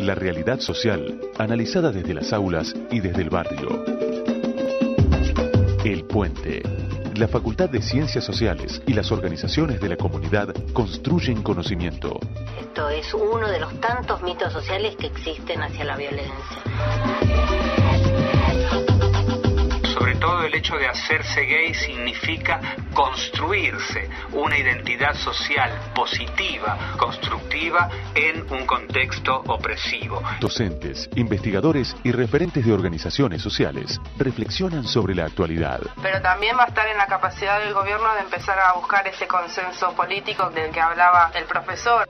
La realidad social, analizada desde las aulas y desde el barrio. El Puente. La Facultad de Ciencias Sociales y las organizaciones de la comunidad construyen conocimiento. Esto es uno de los tantos mitos sociales que existen hacia la violencia. Sobre todo el hecho de hacerse gay significa construirse una identidad social positiva, constructiva en un contexto opresivo. Docentes, investigadores y referentes de organizaciones sociales reflexionan sobre la actualidad. Pero también va a estar en la capacidad del gobierno de empezar a buscar ese consenso político del que hablaba el profesor.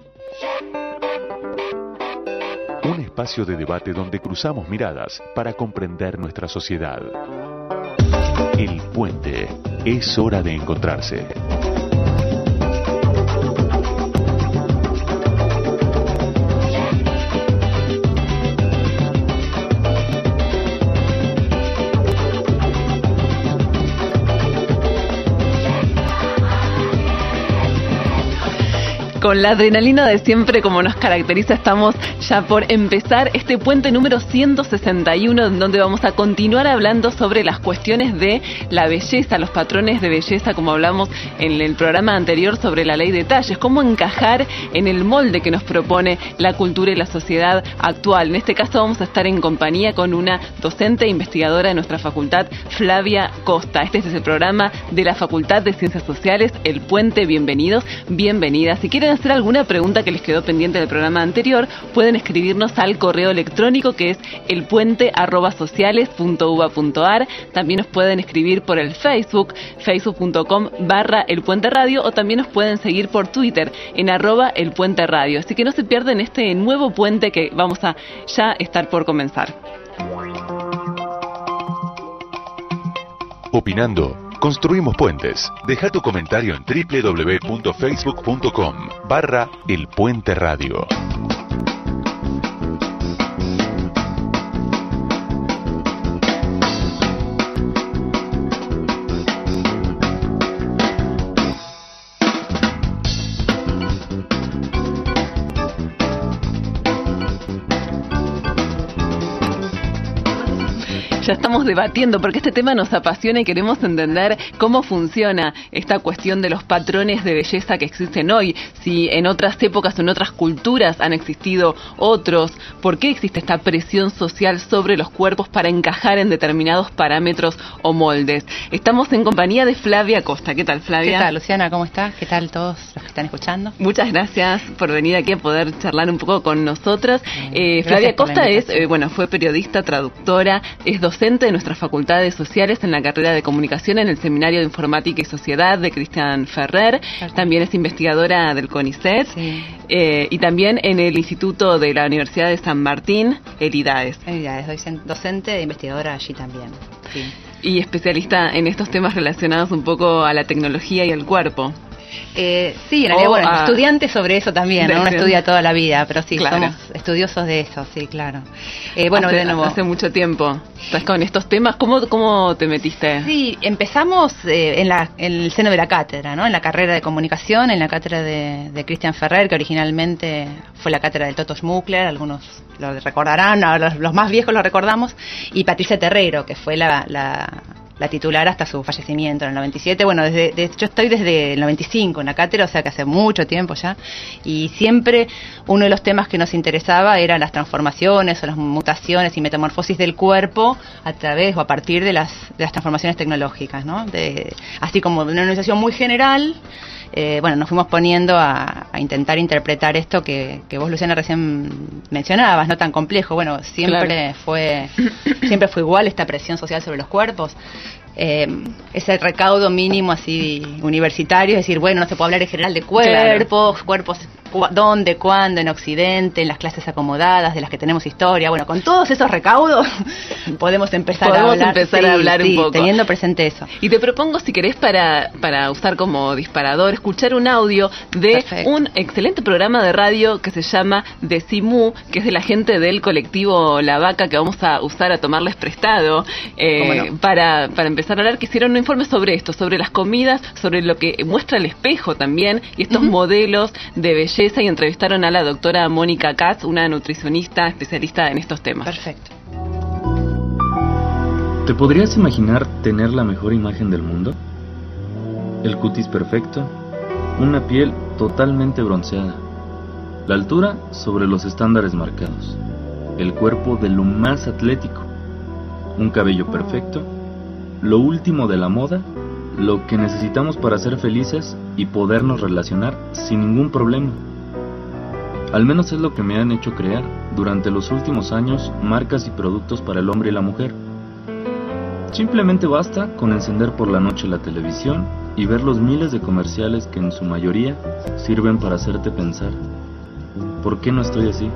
Un espacio de debate donde cruzamos miradas para comprender nuestra sociedad. El Puente. Es hora de encontrarse. Con la adrenalina de siempre, como nos caracteriza, estamos ya por empezar este puente número 161, en donde vamos a continuar hablando sobre las cuestiones de la belleza, los patrones de belleza, como hablamos en el programa anterior sobre la ley de talles, cómo encajar en el molde que nos propone la cultura y la sociedad actual. En este caso vamos a estar en compañía con una docente e investigadora de nuestra facultad, Flavia Costa. Este es el programa de la Facultad de Ciencias Sociales, El Puente. Bienvenidos, bienvenidas. Si quieren hacer alguna pregunta que les quedó pendiente del programa anterior, pueden escribirnos al correo electrónico que es elpuente@sociales.uba.ar. También nos pueden escribir por el Facebook, facebook.com/elpuenteradio, o también nos pueden seguir por Twitter en @elpuenteradio. Así que no se pierden este nuevo puente que vamos a ya estar por comenzar. Opinando. Construimos puentes. Deja tu comentario en www.facebook.com/elpuenteradio. Ya estamos debatiendo porque este tema nos apasiona y queremos entender cómo funciona esta cuestión de los patrones de belleza que existen hoy. Si en otras épocas o en otras culturas han existido otros, ¿por qué existe esta presión social sobre los cuerpos para encajar en determinados parámetros o moldes? Estamos en compañía de Flavia Costa. ¿Qué tal, Flavia? ¿Qué tal, Luciana? ¿Cómo estás? ¿Qué tal todos los que están escuchando? Muchas gracias por venir aquí a poder charlar un poco con nosotras. Flavia Costa fue periodista, traductora, es docente de nuestras facultades sociales en la carrera de comunicación en el Seminario de Informática y Sociedad de Cristian Ferrer. También es investigadora del CONICET, sí. Y también en el Instituto de la Universidad de San Martín, el IDAES. El IDAES, soy docente e investigadora allí también. Sí. Y especialista en estos temas relacionados un poco a la tecnología y al cuerpo. Sí, en realidad, estudiantes sobre eso también, ¿no? Uno estudia toda la vida, pero sí, claro, somos estudiosos de eso, sí, claro. Hace mucho tiempo estás con estos temas. ¿Cómo te metiste? Sí, empezamos en el seno de la cátedra, ¿no? En la carrera de comunicación, en la cátedra de Cristian Ferrer, que originalmente fue la cátedra del Toto Schmuckler, algunos lo recordarán, los más viejos lo recordamos, y Patricia Terreiro, que fue la titular hasta su fallecimiento en el 97. Bueno, yo estoy desde el 95 en la cátedra, o sea que hace mucho tiempo ya, y siempre uno de los temas que nos interesaba eran las transformaciones o las mutaciones y metamorfosis del cuerpo a través o a partir de las transformaciones tecnológicas, ¿no? Así como de una organización muy general. Nos fuimos poniendo a intentar interpretar esto que vos, Luciana, recién mencionabas, no tan complejo. Bueno, siempre fue igual esta presión social sobre los cuerpos. Ese recaudo mínimo así universitario, es decir, bueno, no se puede hablar en general de cuerpos, dónde, cuándo, en Occidente, en las clases acomodadas, de las que tenemos historia. Bueno, con todos esos recaudos podemos empezar a hablar un poco, teniendo presente eso. Y te propongo, si querés, para usar como disparador, escuchar un audio de un excelente programa de radio que se llama Decimú, que es de la gente del colectivo La Vaca, que vamos a usar a tomarles prestado, para empezar a hablar, que hicieron un informe sobre esto, sobre las comidas, sobre lo que muestra el espejo también, y estos modelos de belleza belleza y entrevistaron a la doctora Mónica Katz, una nutricionista especialista en estos temas. Perfecto. ¿Te podrías imaginar tener la mejor imagen del mundo? El cutis perfecto, una piel totalmente bronceada, la altura sobre los estándares marcados, el cuerpo de lo más atlético, un cabello perfecto, lo último de la moda, lo que necesitamos para ser felices y podernos relacionar sin ningún problema. Al menos es lo que me han hecho crear durante los últimos años marcas y productos para el hombre y la mujer. Simplemente basta con encender por la noche la televisión y ver los miles de comerciales que en su mayoría sirven para hacerte pensar, ¿por qué no estoy así?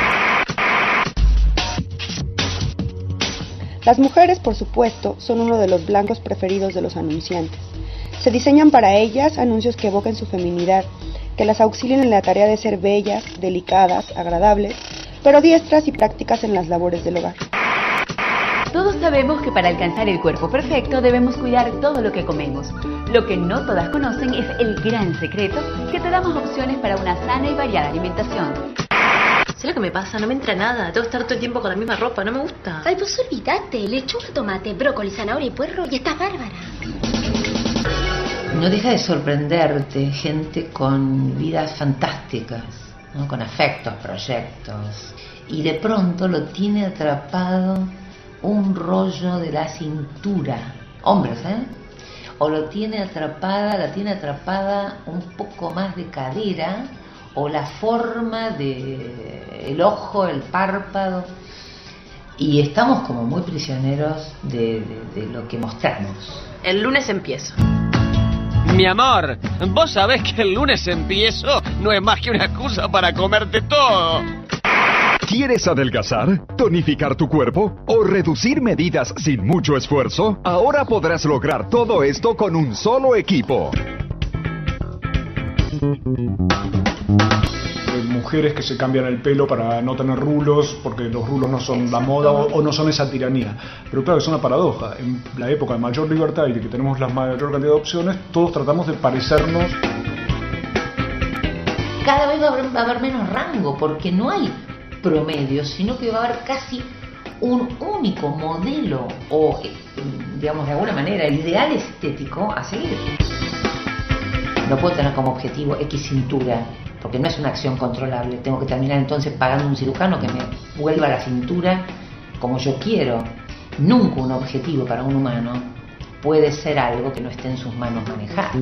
Las mujeres, por supuesto, son uno de los blancos preferidos de los anunciantes. Se diseñan para ellas anuncios que evoquen su feminidad, que las auxilien en la tarea de ser bellas, delicadas, agradables, pero diestras y prácticas en las labores del hogar. Todos sabemos que para alcanzar el cuerpo perfecto debemos cuidar todo lo que comemos. Lo que no todas conocen es el gran secreto que te da más opciones para una sana y variada alimentación. ¿Sabes lo que me pasa? No me entra nada. Tengo que estar todo el tiempo con la misma ropa. No me gusta. Ay, pues olvídate. Lechuga, tomate, brócoli, zanahoria y puerro y estás bárbara. No deja de sorprenderte gente con vidas fantásticas, ¿no? Con afectos, proyectos. Y de pronto lo tiene atrapado un rollo de la cintura. Hombres, ¿eh? O la tiene atrapada un poco más de cadera, o la forma de el ojo, el párpado, y estamos como muy prisioneros de lo que mostramos. El lunes empiezo. Mi amor, vos sabés que el lunes empiezo no es más que una excusa para comerte todo. ¿Quieres adelgazar, tonificar tu cuerpo o reducir medidas sin mucho esfuerzo? Ahora podrás lograr todo esto con un solo equipo. Mujeres que se cambian el pelo para no tener rulos, porque los rulos no son la moda o no son esa tiranía. Pero claro, es una paradoja. En la época de mayor libertad y de que tenemos la mayor cantidad de opciones, todos tratamos de parecernos. Cada vez va a haber menos rango, porque no hay promedio, sino que va a haber casi un único modelo o, digamos, de alguna manera, el ideal estético a seguir. No puedo tener como objetivo X cintura, porque no es una acción controlable. Tengo que terminar entonces pagando un cirujano que me vuelva la cintura como yo quiero. Nunca un objetivo para un humano puede ser algo que no esté en sus manos manejar.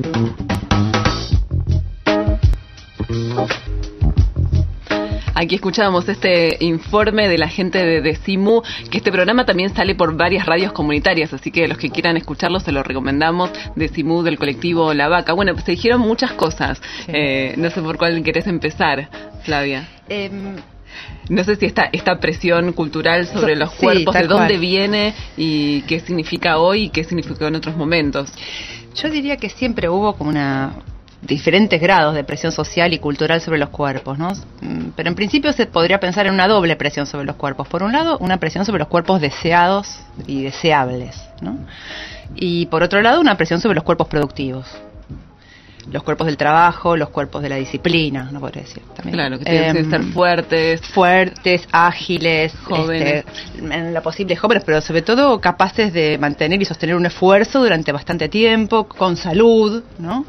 Aquí escuchábamos este informe de la gente de Decimu, que este programa también sale por varias radios comunitarias, así que los que quieran escucharlo se lo recomendamos. Decimu del colectivo La Vaca. Bueno, pues se dijeron muchas cosas. Sí. No sé por cuál querés empezar, Flavia. No sé si esta presión cultural sobre los cuerpos, de dónde viene y qué significa hoy y qué significó en otros momentos. Yo diría que siempre hubo como diferentes grados de presión social y cultural sobre los cuerpos, ¿no? Pero en principio se podría pensar en una doble presión sobre los cuerpos. Por un lado, una presión sobre los cuerpos deseados y deseables, ¿no? Y por otro lado, una presión sobre los cuerpos productivos. Los cuerpos del trabajo, los cuerpos de la disciplina, no podría decir también. Claro, que tienen que ser fuertes, ágiles, jóvenes, en lo posible jóvenes, pero sobre todo capaces de mantener y sostener un esfuerzo durante bastante tiempo, con salud, ¿no?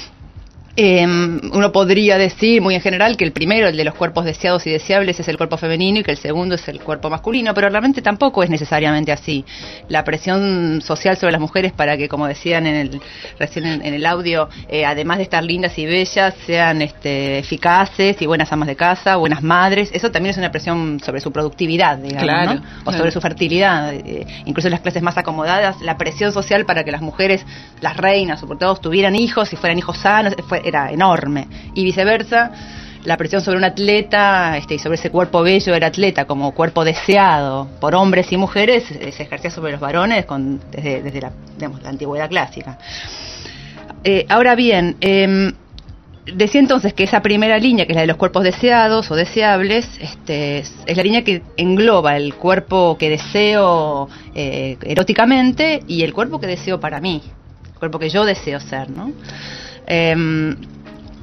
Uno podría decir muy en general que el primero, el de los cuerpos deseados y deseables, es el cuerpo femenino y que el segundo es el cuerpo masculino, pero realmente tampoco es necesariamente así. La presión social sobre las mujeres para que, como decían recién en el audio, además de estar lindas y bellas, sean eficaces y buenas amas de casa, buenas madres, eso también es una presión sobre su productividad, digamos, claro, ¿no? O sobre su fertilidad. Incluso en las clases más acomodadas, la presión social para que las mujeres, las reinas, sobre todo, tuvieran hijos y fueran hijos sanos, era enorme, y viceversa. La presión sobre un atleta y sobre ese cuerpo bello del atleta como cuerpo deseado por hombres y mujeres se ejercía sobre los varones desde la antigüedad clásica. Ahora bien, decía entonces que esa primera línea, que es la de los cuerpos deseados o deseables, es la línea que engloba el cuerpo que deseo eróticamente y el cuerpo que deseo para mí, el cuerpo que yo deseo ser, ¿no?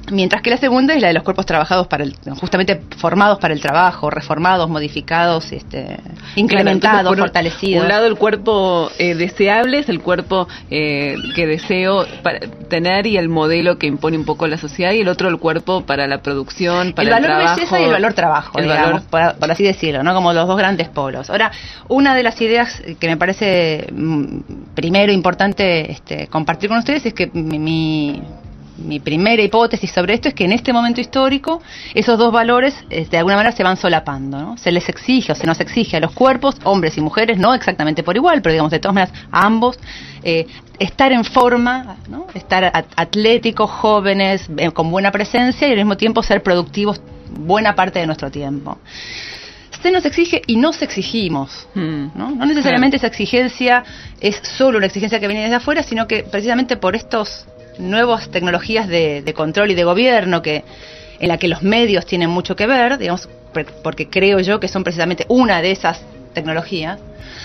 Mientras que la segunda es la de los cuerpos trabajados justamente formados para el trabajo, reformados, modificados, incrementados, claro, fortalecidos. Un lado el cuerpo deseable es el cuerpo que deseo tener y el modelo que impone un poco la sociedad, y el otro el cuerpo para la producción, para el valor trabajo. Belleza y el valor trabajo, digamos, por así decirlo, ¿no? Como los dos grandes polos. Ahora, una de las ideas que me parece primero importante compartir con ustedes es que mi primera hipótesis sobre esto es que en este momento histórico esos dos valores de alguna manera se van solapando, ¿no? Se les exige o se nos exige a los cuerpos, hombres y mujeres, no exactamente por igual, pero digamos de todas maneras a ambos, estar en forma, ¿no? Estar atléticos, jóvenes, con buena presencia, y al mismo tiempo ser productivos buena parte de nuestro tiempo. Se nos exige y nos exigimos, ¿no? No necesariamente esa exigencia es solo una exigencia que viene desde afuera, sino que precisamente por estos nuevas tecnologías de control y de gobierno en la que los medios tienen mucho que ver, digamos, porque creo yo que son precisamente una de esas tecnologías,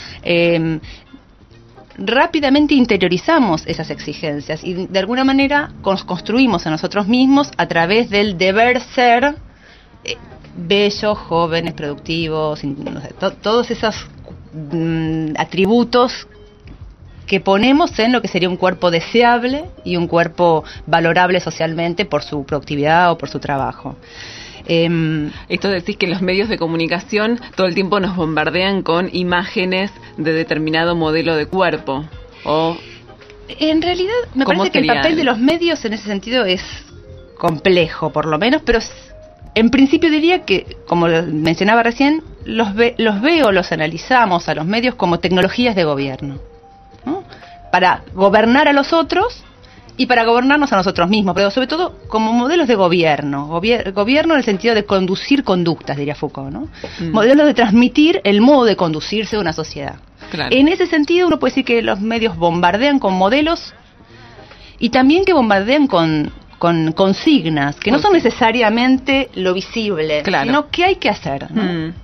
rápidamente interiorizamos esas exigencias y de alguna manera construimos a nosotros mismos a través del deber ser bellos, jóvenes, productivos, no sé, todos esos atributos que ponemos en lo que sería un cuerpo deseable y un cuerpo valorable socialmente por su productividad o por su trabajo. Esto decís que los medios de comunicación todo el tiempo nos bombardean con imágenes de determinado modelo de cuerpo. En realidad me parece que el papel de los medios en ese sentido es complejo, por lo menos, pero en principio diría que, como mencionaba recién, los analizamos a los medios como tecnologías de gobierno, ¿no? Para gobernar a los otros y para gobernarnos a nosotros mismos, pero sobre todo como modelos de gobierno, gobierno en el sentido de conducir conductas, diría Foucault, ¿no? Modelos de transmitir el modo de conducirse de una sociedad. Claro. En ese sentido uno puede decir que los medios bombardean con modelos y también que bombardean con consignas, que no son necesariamente lo visible, claro, sino qué hay que hacer, ¿no?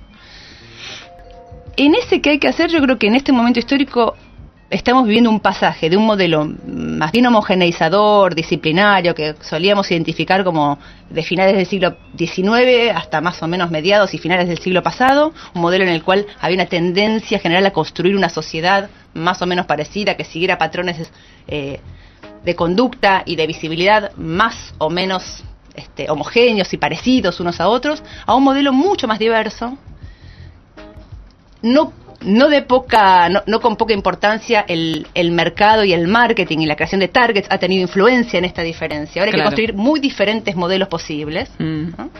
En ese que hay que hacer, yo creo que en este momento histórico estamos viviendo un pasaje de un modelo más bien homogeneizador, disciplinario, que solíamos identificar como de finales del siglo XIX hasta más o menos mediados y finales del siglo pasado, un modelo en el cual había una tendencia general a construir una sociedad más o menos parecida, que siguiera patrones de conducta y de visibilidad más o menos homogéneos y parecidos unos a otros, a un modelo mucho más diverso, no con poca importancia. El mercado y el marketing y la creación de targets ha tenido influencia en esta diferencia. Ahora hay que construir muy diferentes modelos posibles, ¿no?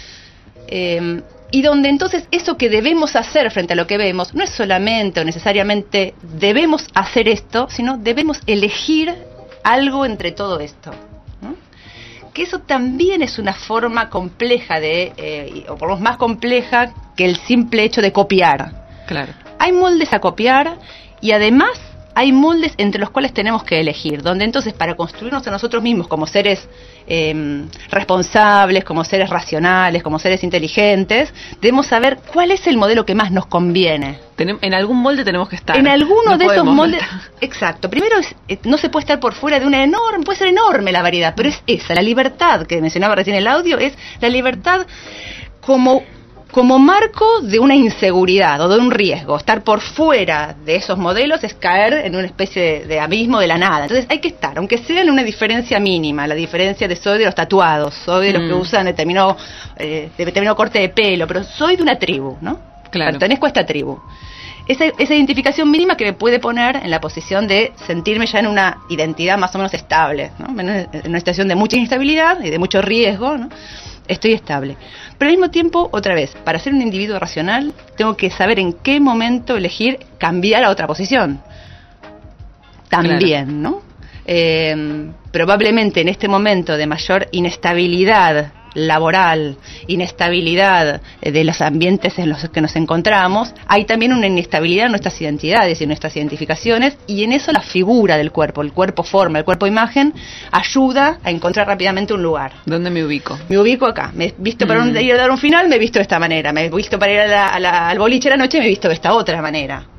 Y donde entonces eso que debemos hacer frente a lo que vemos no es solamente o necesariamente debemos hacer esto, sino debemos elegir algo entre todo esto, ¿no? Que eso también es una forma compleja o por lo menos más compleja que el simple hecho de copiar. Claro. Hay moldes a copiar y además hay moldes entre los cuales tenemos que elegir, donde entonces para construirnos a nosotros mismos como seres responsables, como seres racionales, como seres inteligentes, debemos saber cuál es el modelo que más nos conviene. En algún molde tenemos que estar. En alguno de esos moldes, exacto. Primero, no se puede estar por fuera de una enorme, puede ser enorme la variedad, pero es esa, la libertad que mencionaba recién el audio, es la libertad como marco de una inseguridad o de un riesgo. Estar por fuera de esos modelos es caer en una especie de abismo de la nada. Entonces hay que estar, aunque sea en una diferencia mínima, la diferencia de soy de los tatuados, soy de los que usan determinado corte de pelo, pero soy de una tribu, ¿no? Claro. Pertenezco a esta tribu. Esa identificación mínima que me puede poner en la posición de sentirme ya en una identidad más o menos estable, ¿no? En una situación de mucha inestabilidad y de mucho riesgo, ¿no? Estoy estable. Pero al mismo tiempo, otra vez, para ser un individuo racional, tengo que saber en qué momento elegir cambiar a otra posición. También, claro, ¿no? Probablemente en este momento de mayor inestabilidad laboral, inestabilidad de los ambientes en los que nos encontramos, hay también una inestabilidad en nuestras identidades y en nuestras identificaciones, y en eso la figura del cuerpo, el cuerpo forma, el cuerpo imagen, ayuda a encontrar rápidamente un lugar. ¿Dónde me ubico? Me ubico acá. Me he visto para ir a dar un final, me he visto de esta manera. Me he visto para ir al boliche a la noche, me he visto de esta otra manera.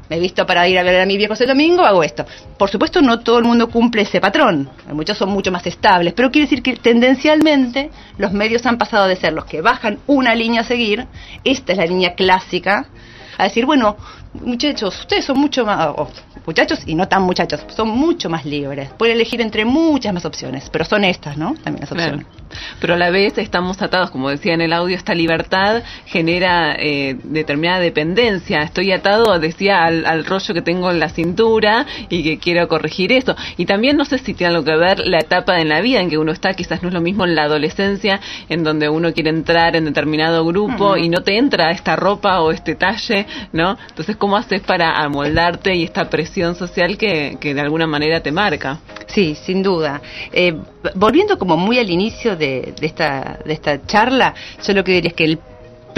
me he visto para ir a ver a mis viejos el domingo, hago esto. Por supuesto, no todo el mundo cumple ese patrón. Muchos son mucho más estables, pero quiere decir que tendencialmente los medios han pasado de ser los que bajan una línea a seguir, esta es la línea clásica, a decir, bueno, muchachos, ustedes son mucho más, muchachos y no tan muchachos, son mucho más libres, pueden elegir entre muchas más opciones, pero son estas, ¿no? También las opciones. Claro. Pero a la vez estamos atados, como decía en el audio, esta libertad genera determinada dependencia. Estoy atado, decía, al rollo que tengo en la cintura y que quiero corregir eso. Y también no sé si tiene algo que ver la etapa en la vida en que uno está, quizás no es lo mismo en la adolescencia, en donde uno quiere entrar en determinado grupo y no te entra esta ropa o este talle, ¿no? Entonces, ¿cómo haces para amoldarte y esta presión social que de alguna manera te marca? Sí, sin duda. Volviendo como muy al inicio de esta charla, yo lo que diría es que el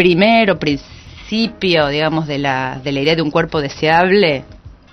principio, digamos, de la idea de un cuerpo deseable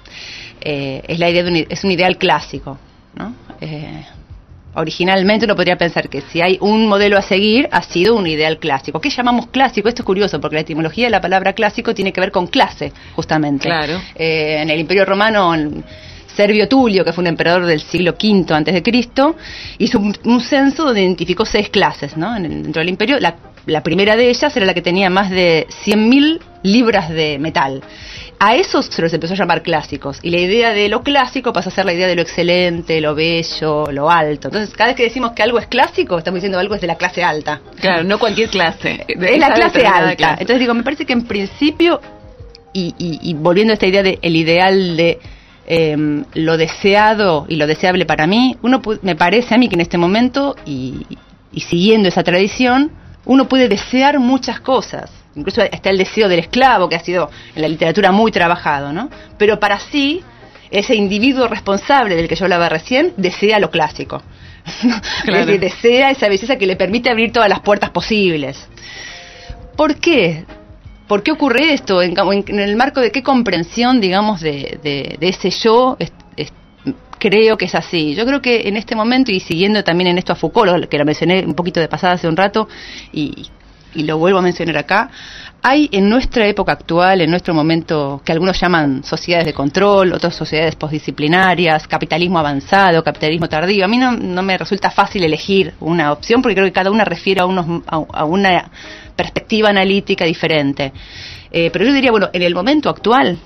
es la idea es un ideal clásico, ¿no? Originalmente uno podría pensar que si hay un modelo a seguir, ha sido un ideal clásico. ¿Qué llamamos clásico? Esto es curioso, porque la etimología de la palabra clásico tiene que ver con clase, justamente. Claro. En el Imperio Romano, Servio Tulio, que fue un emperador del siglo V a.C., hizo un censo donde identificó 6 clases, ¿no? Dentro del imperio. La primera de ellas era la que tenía más de 100.000 libras de metal. A esos se los empezó a llamar clásicos, y la idea de lo clásico pasa a ser la idea de lo excelente, lo bello, lo alto. Entonces, cada vez que decimos que algo es clásico, estamos diciendo algo es de la clase alta. Claro, no cualquier clase. Es la clase alta. Clase. Entonces digo, me parece que en principio, y volviendo a esta idea del ideal de lo deseado y lo deseable para mí, me parece a mí que en este momento, y siguiendo esa tradición, uno puede desear muchas cosas. Incluso está el deseo del esclavo, que ha sido en la literatura muy trabajado, ¿no? Pero para sí, ese individuo responsable del que yo hablaba recién, desea lo clásico. Claro. Es decir, desea esa belleza que le permite abrir todas las puertas posibles. ¿Por qué? ¿Por qué ocurre esto? ¿En el marco de qué comprensión, digamos, de ese yo creo que es así? Yo creo que en este momento, y siguiendo también en esto a Foucault, que lo mencioné un poquito de pasada hace un rato, y lo vuelvo a mencionar acá, hay en nuestra época actual, en nuestro momento, que algunos llaman sociedades de control, otros sociedades postdisciplinarias, capitalismo avanzado, capitalismo tardío. A mí no me resulta fácil elegir una opción, porque creo que cada una refiere a una perspectiva analítica diferente. Pero yo diría, bueno, en el momento actual,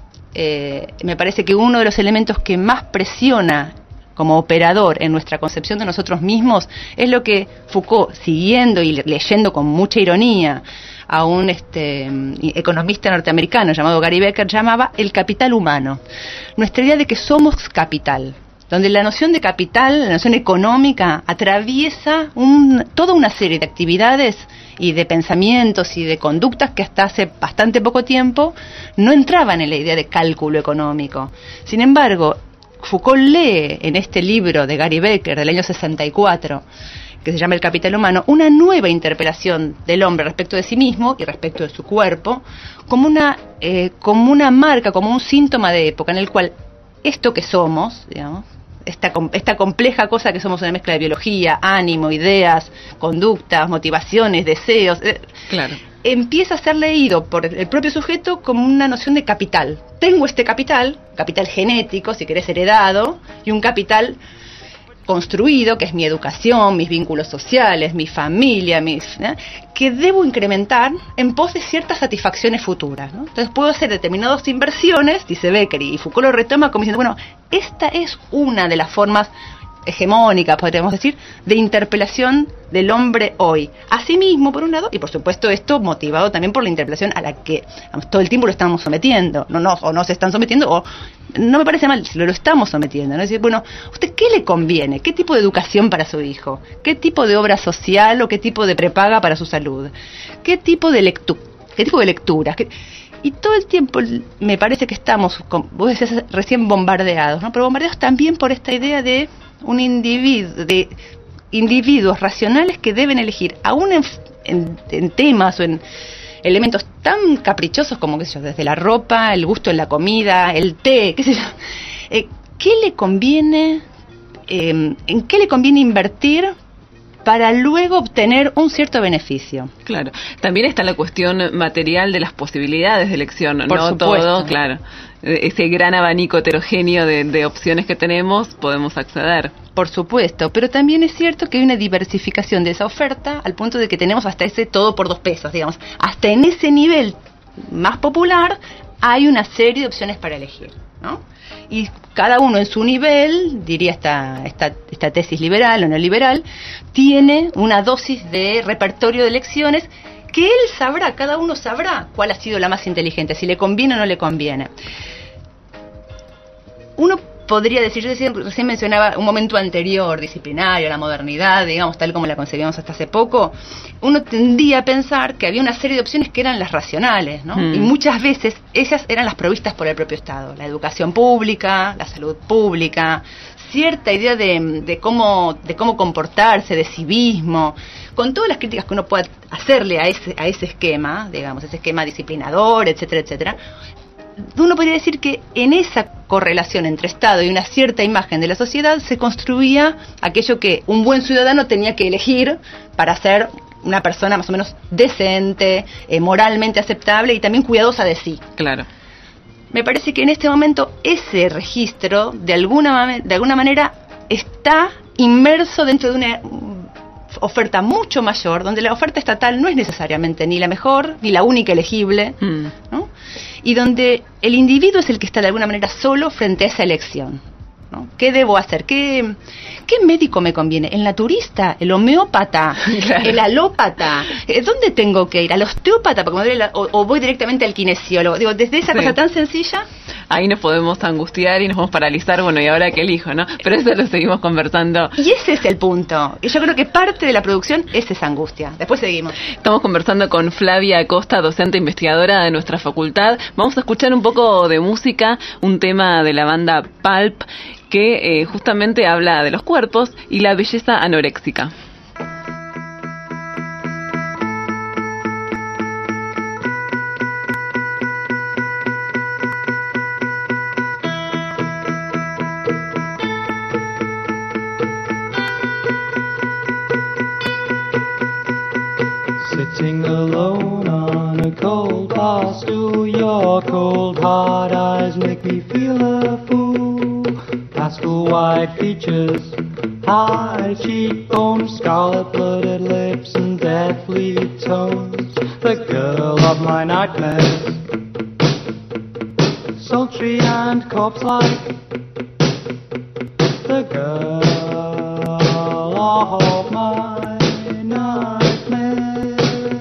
me parece que uno de los elementos que más presiona como operador en nuestra concepción de nosotros mismos es lo que Foucault, siguiendo y leyendo con mucha ironía a un economista norteamericano llamado Gary Becker, llamaba el capital humano. Nuestra idea de que somos capital, donde la noción de capital, la noción económica, atraviesa toda una serie de actividades y de pensamientos y de conductas que hasta hace bastante poco tiempo no entraban en la idea de cálculo económico. Sin embargo, Foucault lee en este libro de Gary Becker del año 64, que se llama El capital humano, una nueva interpelación del hombre respecto de sí mismo y respecto de su cuerpo, como una marca, como un síntoma de época en el cual esto que somos, digamos, esta compleja cosa que somos, una mezcla de biología, ánimo, ideas, conductas, motivaciones, deseos, claro, empieza a ser leído por el propio sujeto como una noción de capital. Tengo este capital genético, si querés, heredado, y un capital construido, que es mi educación, mis vínculos sociales, mi familia, que debo incrementar en pos de ciertas satisfacciones futuras, ¿no? Entonces puedo hacer determinadas inversiones, dice Becker, y Foucault lo retoma como diciendo, bueno, esta es una de las formas hegemónica, podríamos decir, de interpelación del hombre hoy. Asimismo, por un lado, y por supuesto esto motivado también por la interpelación a la que todo el tiempo lo estamos sometiendo, o no se están sometiendo, o no me parece mal, lo estamos sometiendo, ¿no? Es decir, bueno, ¿usted qué le conviene? ¿Qué tipo de educación para su hijo? ¿Qué tipo de obra social o qué tipo de prepaga para su salud? ¿Qué tipo de lecturas? Y todo el tiempo me parece que estamos, vos decías recién, bombardeados, ¿no? Pero bombardeados también por esta idea de de individuos racionales que deben elegir, aún en temas o en elementos tan caprichosos como, qué sé yo, desde la ropa, el gusto en la comida, el té, qué sé yo, ¿qué le conviene, en qué le conviene invertir para luego obtener un cierto beneficio. Claro. También está la cuestión material de las posibilidades de elección, Por no supuesto. todo, claro. Ese gran abanico heterogéneo de opciones que tenemos, podemos acceder. Por supuesto, pero también es cierto que hay una diversificación de esa oferta al punto de que tenemos hasta ese todo por 2 pesos, digamos. Hasta en ese nivel más popular hay una serie de opciones para elegir, ¿no? Y cada uno en su nivel, diría esta tesis liberal o neoliberal, tiene una dosis de repertorio de elecciones que él sabrá, cada uno sabrá cuál ha sido la más inteligente, si le conviene o no le conviene. Uno podría decir, yo recién mencionaba un momento anterior, disciplinario, la modernidad, digamos, tal como la concebíamos hasta hace poco, uno tendía a pensar que había una serie de opciones que eran las racionales, ¿no? Y muchas veces ellas eran las provistas por el propio Estado, la educación pública, la salud pública, cierta idea de cómo comportarse, de civismo, con todas las críticas que uno pueda hacerle a ese esquema, digamos, ese esquema disciplinador, etcétera, etcétera. Uno podría decir que en esa correlación entre Estado y una cierta imagen de la sociedad se construía aquello que un buen ciudadano tenía que elegir para ser una persona más o menos decente, moralmente aceptable y también cuidadosa de sí. Claro. Me parece que en este momento ese registro, de alguna manera, está inmerso dentro de una oferta mucho mayor, donde la oferta estatal no es necesariamente ni la mejor, ni la única elegible, ¿no? Y donde el individuo es el que está de alguna manera solo frente a esa elección, ¿no? ¿Qué debo hacer? ¿Qué médico me conviene? ¿El naturista? ¿El homeópata? Claro. ¿El alópata? ¿Dónde tengo que ir? ¿Al osteópata? ¿O voy directamente al kinesiólogo? Digo, desde esa cosa tan sencilla. Ahí nos podemos angustiar y nos podemos paralizar, bueno, ¿y ahora qué elijo, no? Pero eso lo seguimos conversando. Y ese es el punto. Y yo creo que parte de la producción es esa angustia. Después seguimos. Estamos conversando con Flavia Acosta, docente investigadora de nuestra facultad. Vamos a escuchar un poco de música, un tema de la banda Pulp, que justamente habla de los cuerpos y la belleza anoréxica. Sitting alone on a cold bar stool, your cold hard eyes make me feel a fool. Pastel white features, high cheekbones, scarlet blooded lips and deathly tones. The girl of my nightmares, sultry and corpse-like. The girl of my nightmares.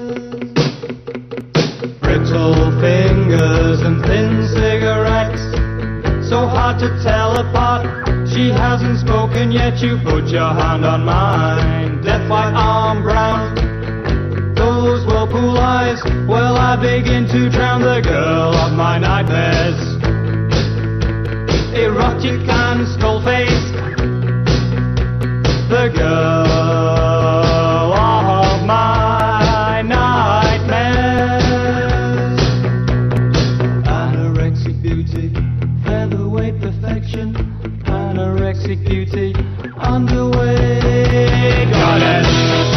Brittle fingers and thin cigarettes, so hard to tell apart. She hasn't spoken yet, you put your hand on mine. Death white arm brown, those whirlpool eyes. Well, I begin to drown. The girl of my nightmares, erotic and skull-faced. The girl of my nightmares. Anorexic beauty, featherweight perfection. Anorexic beauty, underweight goddess.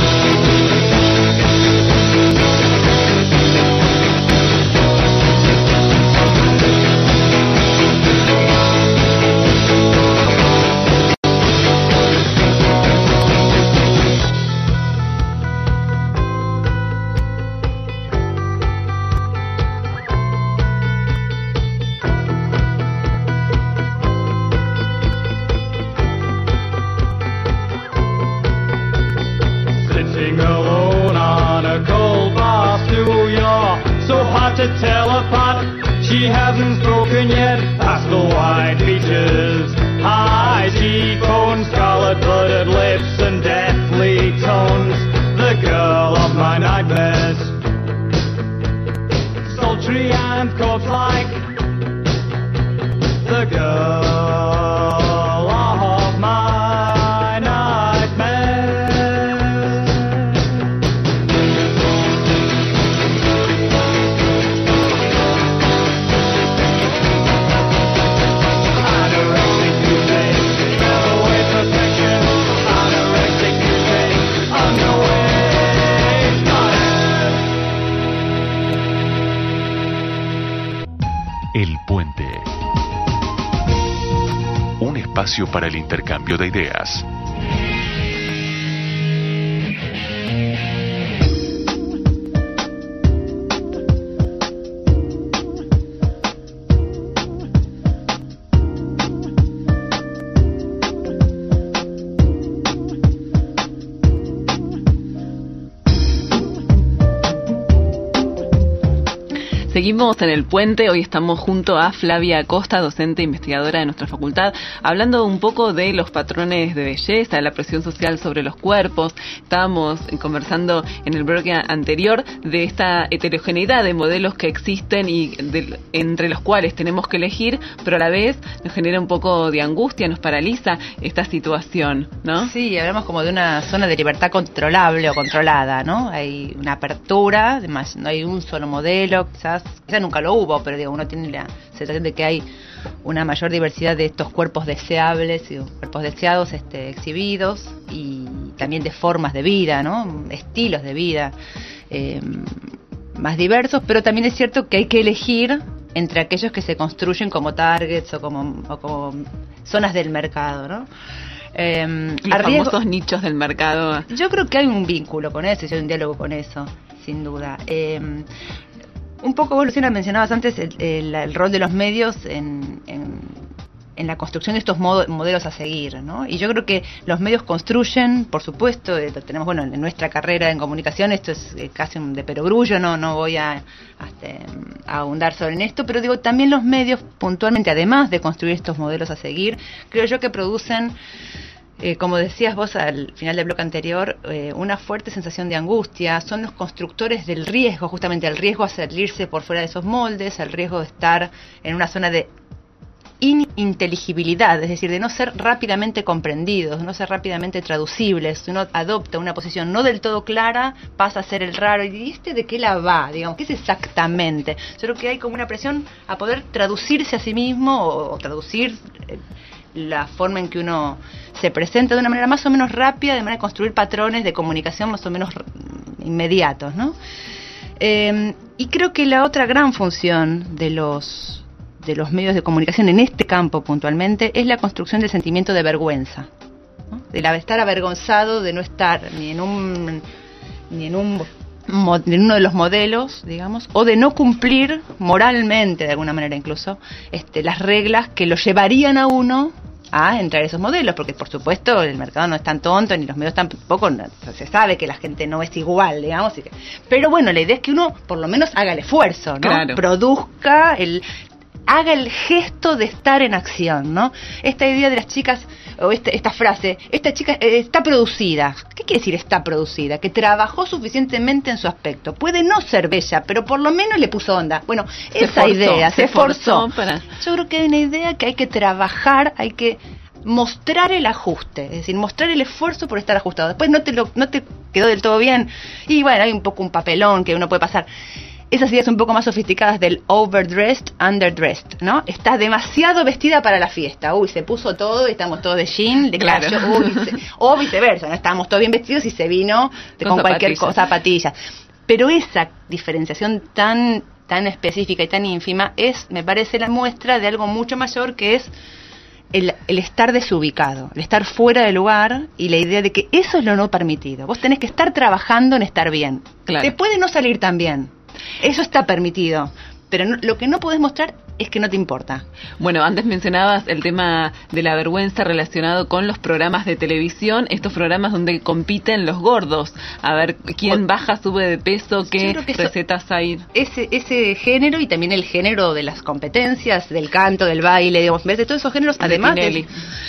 To tell apart, she hasn't spoken yet. Pastel white features, high cheekbones, scarlet blooded lips and deathly tones. The girl of my nightmares, sultry and corpse-like. The girl of my nightmares. Anorexic beauty, featherweight perfection. Anorexic beauty, espacio para el intercambio de ideas. Seguimos en el puente, hoy estamos junto a Flavia Acosta, docente e investigadora de nuestra facultad, hablando un poco de los patrones de belleza, de la presión social sobre los cuerpos. Estábamos conversando en el bloque anterior de esta heterogeneidad de modelos que existen y entre los cuales tenemos que elegir, pero a la vez nos genera un poco de angustia, nos paraliza esta situación, ¿no? Sí, hablamos como de una zona de libertad controlable o controlada, ¿no? Hay una apertura, además no hay un solo modelo, quizás nunca lo hubo, pero digo, uno tiene la sensación de que hay una mayor diversidad de estos cuerpos deseables y cuerpos deseados exhibidos, y también de formas de vida, ¿no? Estilos de vida más diversos, pero también es cierto que hay que elegir entre aquellos que se construyen como targets o como zonas del mercado, ¿no? Los famosos nichos del mercado. Yo creo que hay un vínculo con eso, hay un diálogo con eso, sin duda. Un poco vos, Luciana, mencionabas antes el rol de los medios en la construcción de estos modelos a seguir, ¿no? Y yo creo que los medios construyen, por supuesto, lo tenemos, bueno, en nuestra carrera en comunicación, esto es casi un de perogrullo, no voy a ahondar sobre esto, pero digo, también los medios puntualmente, además de construir estos modelos a seguir, creo yo que producen, como decías vos al final del bloque anterior, una fuerte sensación de angustia. Son los constructores del riesgo, justamente el riesgo a salirse por fuera de esos moldes, el riesgo de estar en una zona de ininteligibilidad, es decir, de no ser rápidamente comprendidos, no ser rápidamente traducibles. Si uno adopta una posición no del todo clara, pasa a ser el raro. ¿Y de qué la va? Digamos, ¿qué es exactamente? Yo creo que hay como una presión a poder traducirse a sí mismo o traducir la forma en que uno se presenta de una manera más o menos rápida, de manera de construir patrones de comunicación más o menos inmediatos, ¿no? Y creo que la otra gran función de los medios de comunicación en este campo puntualmente es la construcción del sentimiento de vergüenza, ¿no? De estar avergonzado de no estar ni en uno de los modelos, digamos, o de no cumplir moralmente, de alguna manera incluso, las reglas que lo llevarían a uno a entrar a esos modelos, porque por supuesto el mercado no es tan tonto, ni los medios tampoco, se sabe que la gente no es igual, digamos, pero bueno, la idea es que uno por lo menos haga el esfuerzo, ¿no? Claro. Produzca haga el gesto de estar en acción, ¿no? Esta idea de las chicas, o esta frase, esta chica está producida. ¿Qué quiere decir está producida? Que trabajó suficientemente en su aspecto. Puede no ser bella, pero por lo menos le puso onda. Bueno, esa idea, se esforzó. Yo creo que hay una idea que hay que trabajar, hay que mostrar el ajuste, es decir, mostrar el esfuerzo por estar ajustado. Después no te quedó del todo bien, y bueno, hay un poco un papelón que uno puede pasar. Esas ideas un poco más sofisticadas del overdressed, underdressed, ¿no? Está demasiado vestida para la fiesta. Uy, se puso todo y estamos todos de jean, de claro. O viceversa, ¿no? Estábamos todos bien vestidos y se vino con cualquier cosa, zapatillas. Pero esa diferenciación tan específica y tan ínfima me parece la muestra de algo mucho mayor, que es el estar desubicado, el estar fuera de lugar, y la idea de que eso es lo no permitido. Vos tenés que estar trabajando en estar bien. Claro. Te puede no salir tan bien. Eso está permitido, pero lo que no podés mostrar es que no te importa. Bueno, antes mencionabas el tema de la vergüenza relacionado con los programas de televisión, estos programas donde compiten los gordos, a ver quién baja, sube de peso, qué recetas hay. Ese género, y también el género de las competencias, del canto, del baile, digamos, de todos esos géneros, además de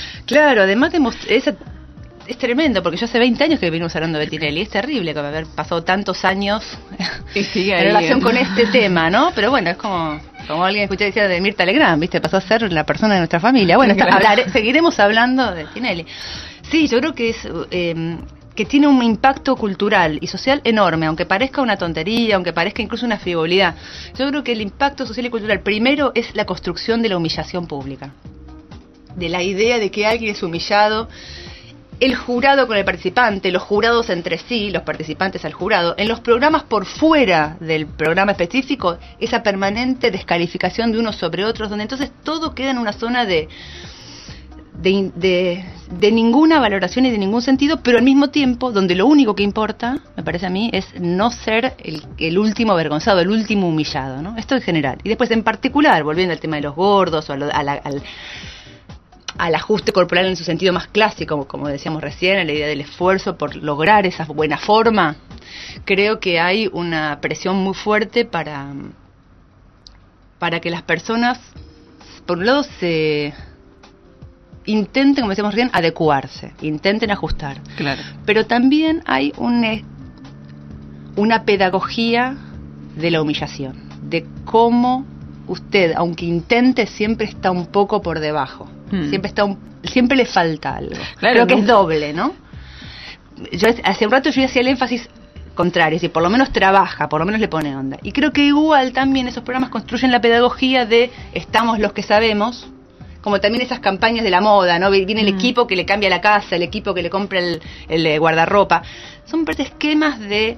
es tremendo, porque yo hace 20 años que venimos hablando de Tinelli. Es terrible que haber pasado tantos años en relación con este tema, ¿no? Pero bueno, es como alguien escuché decir de Mirta Legrand, ¿viste? Pasó a ser la persona de nuestra familia. Bueno, seguiremos hablando de Tinelli. Sí, yo creo que es que tiene un impacto cultural y social enorme, aunque parezca una tontería, aunque parezca incluso una frivolidad. Yo creo que el impacto social y cultural primero es la construcción de la humillación pública, de la idea de que alguien es humillado, el jurado con el participante, los jurados entre sí, los participantes al jurado, en los programas por fuera del programa específico, esa permanente descalificación de unos sobre otros, donde entonces todo queda en una zona de de ninguna valoración y de ningún sentido, pero al mismo tiempo donde lo único que importa, me parece a mí, es no ser el último avergonzado, el último humillado, ¿no? Esto en general. Y después en particular, volviendo al tema de los gordos o al ajuste corporal en su sentido más clásico, como decíamos recién, a la idea del esfuerzo por lograr esa buena forma, creo que hay una presión muy fuerte para que las personas, por un lado, se intenten, como decíamos recién, adecuarse, intenten ajustar. Claro. Pero también hay una pedagogía de la humillación, de cómo usted, aunque intente, siempre está un poco por debajo. Siempre le falta algo. Claro, creo que es doble, ¿no? Hace un rato yo hacía el énfasis contrario, si por lo menos trabaja, por lo menos le pone onda. Y creo que igual también esos programas construyen la pedagogía de estamos los que sabemos, como también esas campañas de la moda, ¿no? Viene el equipo que le cambia la casa, el equipo que le compra el guardarropa. Son parte esquemas de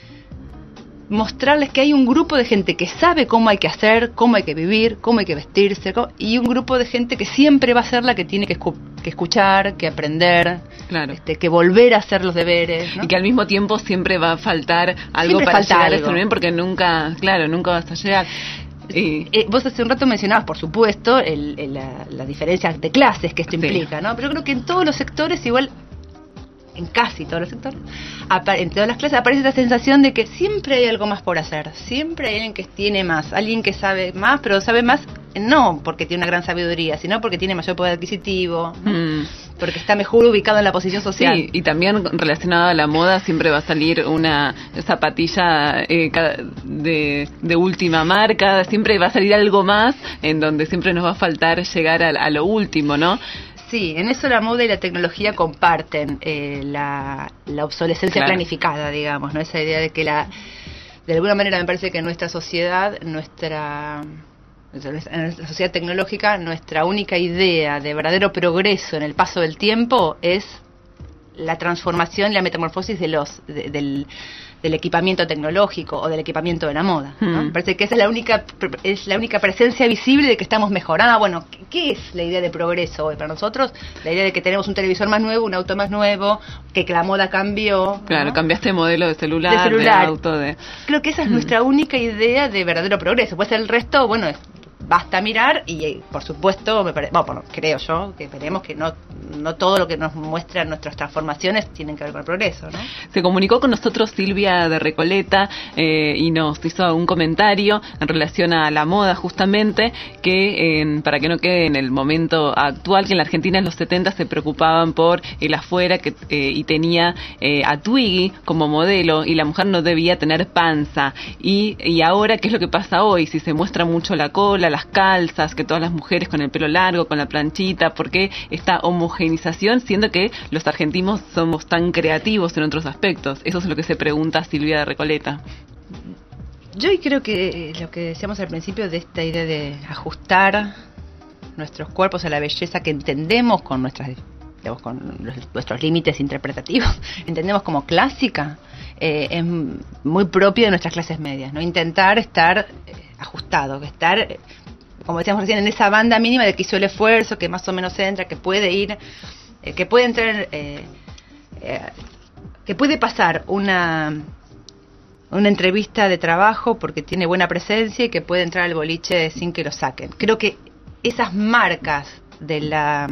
mostrarles que hay un grupo de gente que sabe cómo hay que hacer, cómo hay que vivir, cómo hay que vestirse, y un grupo de gente que siempre va a ser la que tiene que escuchar, que aprender, claro, que volver a hacer los deberes, ¿no? Y que al mismo tiempo siempre va a faltar algo Siempre para falta llegar algo. a ese nivel, porque nunca vas a llegar. Vos hace un rato mencionabas, por supuesto, la diferencia de clases que esto implica, ¿no? Pero yo creo que en todos los sectores igual, en casi todos los sectores, en todas las clases aparece esta sensación de que siempre hay algo más por hacer, siempre hay alguien que tiene más, alguien que sabe más, pero sabe más no porque tiene una gran sabiduría, sino porque tiene mayor poder adquisitivo, ¿no? Porque está mejor ubicado en la posición social. Sí, y también relacionado a la moda siempre va a salir una zapatilla de última marca, siempre va a salir algo más en donde siempre nos va a faltar llegar a lo último, ¿no? Sí, en eso la moda y la tecnología comparten la obsolescencia planificada, digamos, ¿no? Esa idea de que de alguna manera me parece que en nuestra sociedad, en nuestra sociedad tecnológica, nuestra única idea de verdadero progreso en el paso del tiempo es la transformación y la metamorfosis del equipamiento tecnológico o del equipamiento de la moda, ¿no? Me parece que esa es la única presencia visible de que estamos mejorando. Bueno, ¿qué es la idea de progreso hoy para nosotros? La idea de que tenemos un televisor más nuevo, un auto más nuevo, que la moda cambió. Claro, ¿no? Cambiaste modelo de celular, de auto, Creo que esa es nuestra única idea de verdadero progreso. Pues el resto, bueno, basta mirar y, por supuesto, creo yo, que veremos que no todo lo que nos muestran nuestras transformaciones tienen que ver con el progreso, ¿no? Se comunicó con nosotros Silvia de Recoleta y nos hizo un comentario en relación a la moda, justamente, que para que no quede en el momento actual, que en la Argentina en los 70 se preocupaban por el afuera y tenía a Twiggy como modelo y la mujer no debía tener panza. Y ahora, ¿qué es lo que pasa hoy? Si se muestra mucho la cola, las calzas, que todas las mujeres con el pelo largo, con la planchita, ¿por qué esta homogenización, siendo que los argentinos somos tan creativos en otros aspectos? Eso es lo que se pregunta Silvia de Recoleta. Yo creo que lo que decíamos al principio de esta idea de ajustar nuestros cuerpos a la belleza que entendemos con nuestros límites interpretativos, entendemos como clásica, es muy propio de nuestras clases medias, ¿no? Intentar estar ajustado, estar, como decíamos recién, en esa banda mínima de que hizo el esfuerzo, que más o menos entra, que puede ir, que puede entrar, que puede pasar una entrevista de trabajo porque tiene buena presencia y que puede entrar al boliche sin que lo saquen. Creo que esas marcas del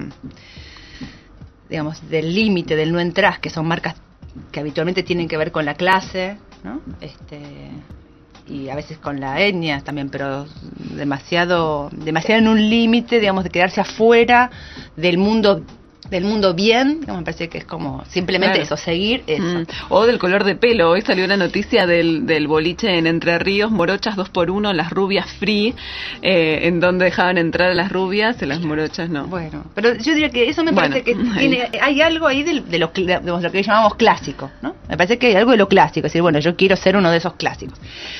límite, del no entrar, que son marcas que habitualmente tienen que ver con la clase, ¿no? Y a veces con la etnia también, pero demasiado en un límite, digamos, de quedarse afuera del mundo bien, me parece que es como simplemente eso, seguir eso. O del color de pelo. Hoy salió una noticia del boliche en Entre Ríos, morochas 2x1, las rubias free, en donde dejaban entrar a las rubias y las morochas no. Bueno, pero yo diría que eso me parece que hay algo ahí de lo que llamamos clásico, ¿no? Me parece que hay algo de lo clásico, es decir, bueno, yo quiero ser uno de esos clásicos.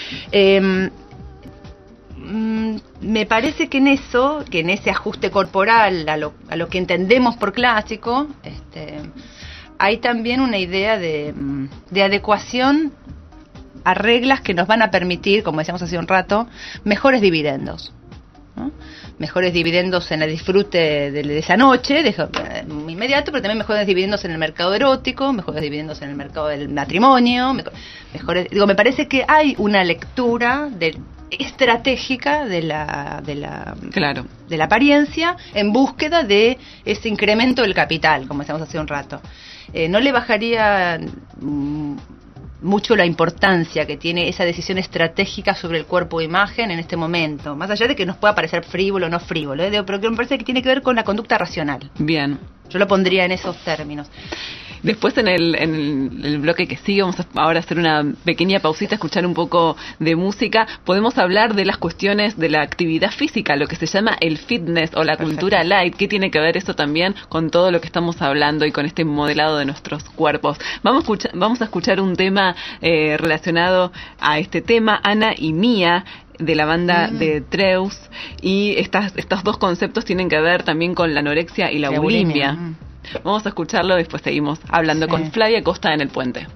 Me parece que en ese ajuste corporal a lo que entendemos por clásico, hay también una idea de adecuación a reglas que nos van a permitir, como decíamos hace un rato, mejores dividendos, ¿no? mejores dividendos en el disfrute de esa noche, muy inmediato, pero también mejores dividendos en el mercado erótico, mejores dividendos en el mercado del matrimonio, me parece que hay una lectura estratégica de la apariencia en búsqueda de ese incremento del capital, como decíamos hace un rato. No le bajaría mucho la importancia que tiene esa decisión estratégica sobre el cuerpo e imagen en este momento, más allá de que nos pueda parecer frívolo o no frívolo, pero que me parece que tiene que ver con la conducta racional. Bien. Yo lo pondría en esos términos. Después en el bloque que sigue vamos a ahora hacer una pequeña pausita, escuchar un poco de música. Podemos hablar de las cuestiones de la actividad física, lo que se llama el fitness o la cultura light. ¿Qué tiene que ver eso también con todo lo que estamos hablando y con este modelado de nuestros cuerpos? Vamos a escuchar un tema relacionado a este tema, Ana y Mía, de la banda de Treus, y estos dos conceptos tienen que ver también con la anorexia y la bulimia. Vamos a escucharlo, después seguimos hablando con Flavia Costa en El Puente.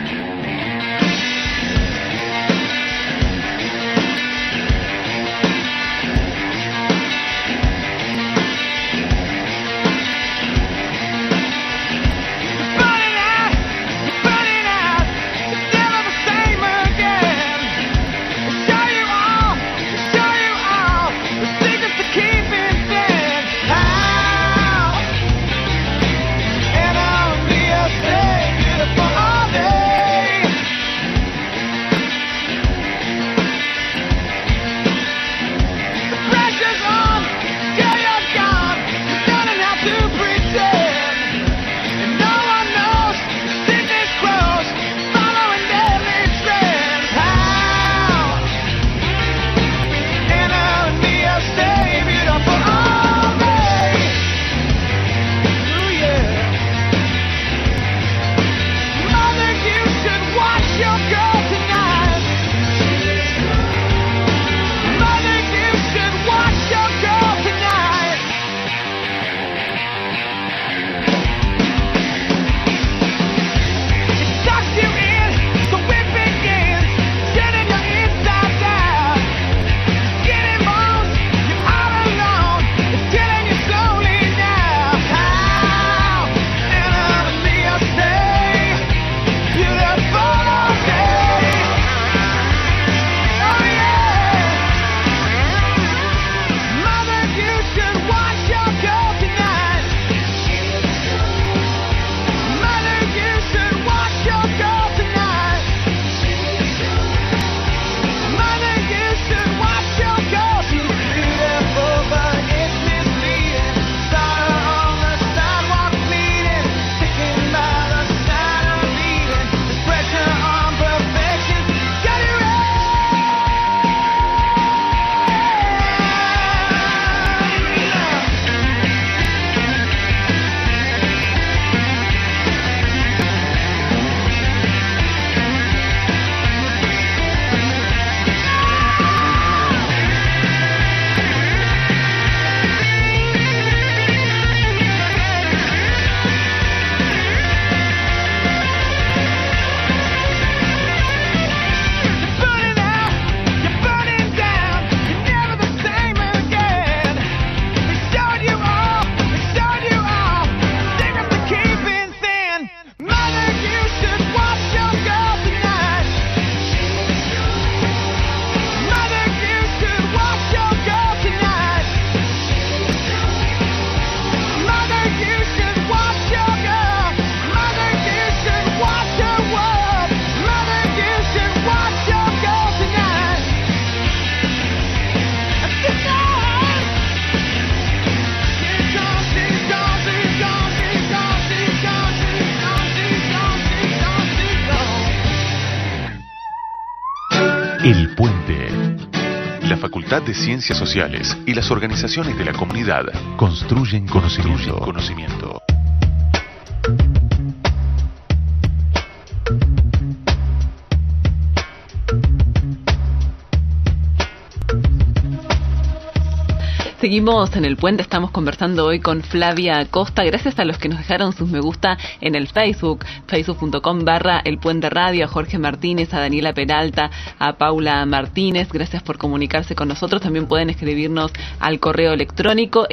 El Puente. La Facultad de Ciencias Sociales y las organizaciones de la comunidad construyen conocimiento. Seguimos en El Puente, estamos conversando hoy con Flavia Acosta, gracias a los que nos dejaron sus me gusta en el Facebook, facebook.com/El Puente Radio, a Jorge Martínez, a Daniela Peralta, a Paula Martínez, gracias por comunicarse con nosotros. También pueden escribirnos al correo electrónico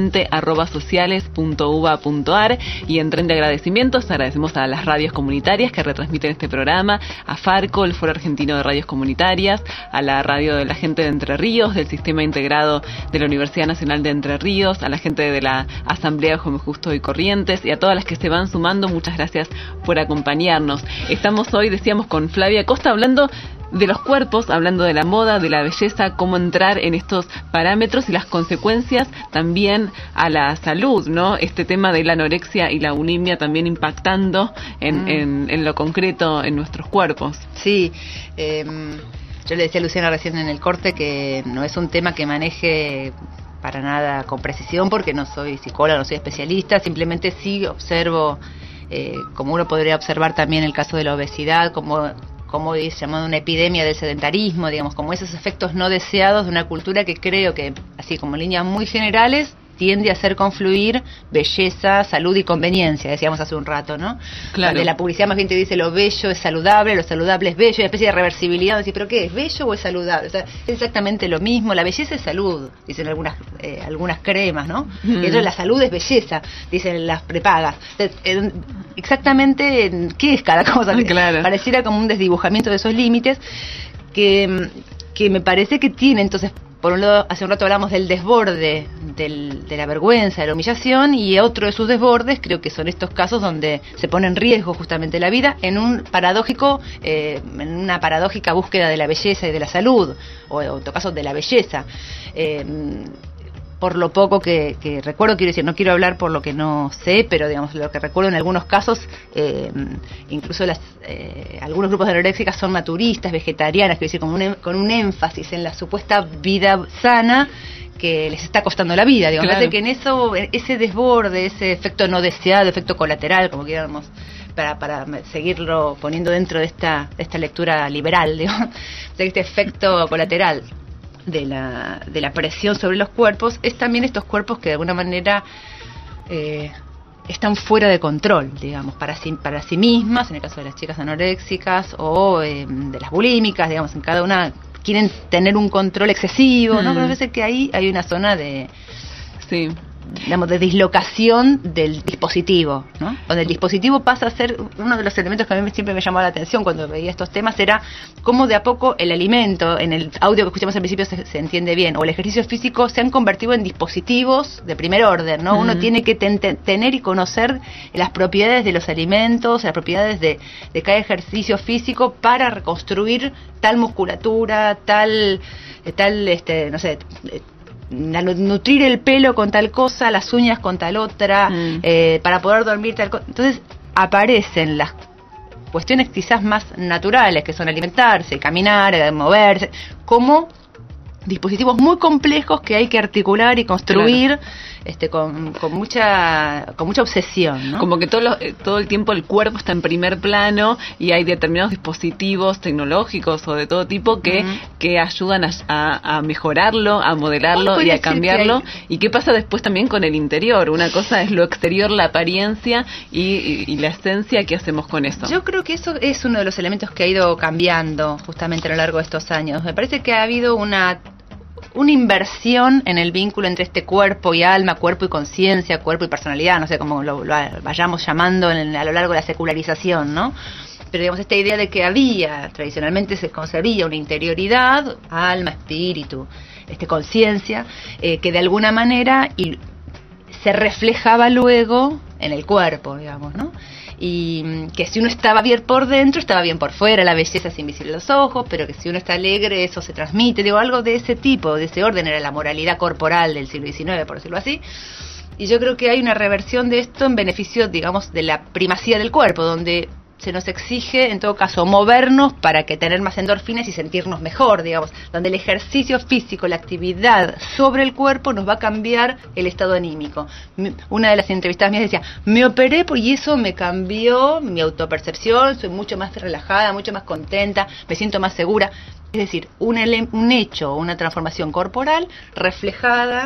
elpuente@sociales.uba.ar. Y en tren de agradecimientos, agradecemos a las radios comunitarias que retransmiten este programa, a Farco, el Foro Argentino de Radios Comunitarias, a la radio de la gente de Entre Ríos, del Sistema Integrado de la Universidad Nacional de Entre Ríos, a la gente de la Asamblea Juan Justo y Corrientes y a todas las que se van sumando. Muchas gracias por acompañarnos. Estamos hoy, decíamos, con Flavia Acosta hablando de los cuerpos, hablando de la moda, de la belleza, cómo entrar en estos parámetros y las consecuencias también a la salud, ¿no? Este tema de la anorexia y la bulimia también impactando en lo concreto en nuestros cuerpos. Sí, yo le decía a Luciana recién en el corte que no es un tema que maneje para nada con precisión, porque no soy psicóloga, no soy especialista, simplemente sí observo, como uno podría observar también el caso de la obesidad, como es llamado una epidemia del sedentarismo, digamos, como esos efectos no deseados de una cultura que creo que, así como en líneas muy generales, tiende a hacer confluir belleza, salud y conveniencia, decíamos hace un rato, ¿no? Claro. Donde la publicidad más bien te dice lo bello es saludable, lo saludable es bello, hay una especie de reversibilidad, decir, ¿pero qué? ¿Es bello o es saludable? O sea, es exactamente lo mismo, la belleza es salud, dicen algunas cremas, ¿no? Y entonces la salud es belleza, dicen las prepagas. Exactamente, ¿qué es cada cosa? Claro. Pareciera como un desdibujamiento de esos límites que me parece que tiene, entonces, por un lado, hace un rato hablamos del desborde de la vergüenza, de la humillación, y otro de sus desbordes creo que son estos casos donde se pone en riesgo justamente la vida en una paradójica búsqueda de la belleza y de la salud, o en todo caso de la belleza. Por lo poco que recuerdo, quiero decir, no quiero hablar por lo que no sé, pero digamos lo que recuerdo en algunos casos, incluso algunos grupos de anoréxicas son naturistas, vegetarianas, quiero decir, con un énfasis en la supuesta vida sana que les está costando la vida, digamos. Claro. Me parece que en eso, ese desborde, ese efecto no deseado, efecto colateral, como quieramos, para seguirlo poniendo dentro de esta lectura liberal, digamos, de este efecto colateral de la presión sobre los cuerpos, es también estos cuerpos que de alguna manera están fuera de control, digamos, para sí mismas, en el caso de las chicas anoréxicas o de las bulímicas, digamos, en cada una quieren tener un control excesivo, ¿no? Pero parece que ahí hay una zona de dislocación del dispositivo, ¿no? Donde el dispositivo pasa a ser uno de los elementos que a mí siempre me llamó la atención cuando veía estos temas, era cómo de a poco el alimento, en el audio que escuchamos al principio se entiende bien, o el ejercicio físico se han convertido en dispositivos de primer orden, ¿no? Uno tiene que tener y conocer las propiedades de los alimentos, las propiedades de cada ejercicio físico para reconstruir tal musculatura, no sé, nutrir el pelo con tal cosa, las uñas con tal otra, para poder dormir tal cosa. Entonces aparecen las cuestiones quizás más naturales, que son alimentarse, caminar, moverse, como dispositivos muy complejos que hay que articular y construir, con mucha obsesión, ¿no? Como que todo el tiempo el cuerpo está en primer plano y hay determinados dispositivos tecnológicos o de todo tipo que ayudan a mejorarlo, a modelarlo y a cambiarlo. ¿Y qué pasa después también con el interior? Una cosa es lo exterior, la apariencia y la esencia. ¿Qué hacemos con eso? Yo creo que eso es uno de los elementos que ha ido cambiando justamente a lo largo de estos años. Me parece que ha habido una inversión en el vínculo entre este cuerpo y alma, cuerpo y conciencia, cuerpo y personalidad, no sé cómo lo vayamos llamando a lo largo de la secularización, ¿no? Pero digamos, esta idea de que tradicionalmente se concebía una interioridad, alma, espíritu, conciencia, que de alguna manera se reflejaba luego en el cuerpo, digamos, ¿no? Y que si uno estaba bien por dentro, estaba bien por fuera, la belleza es invisible a los ojos, pero que si uno está alegre, eso se transmite, algo de ese tipo, de ese orden, era la moralidad corporal del siglo XIX, por decirlo así. Y yo creo que hay una reversión de esto en beneficio, digamos, de la primacía del cuerpo, donde se nos exige, en todo caso, movernos para que tener más endorfinas y sentirnos mejor, digamos, donde el ejercicio físico, la actividad sobre el cuerpo nos va a cambiar el estado anímico. Una de las entrevistadas mías decía, me operé y eso me cambió mi autopercepción, soy mucho más relajada, mucho más contenta, me siento más segura. Es decir, un hecho, una transformación corporal reflejada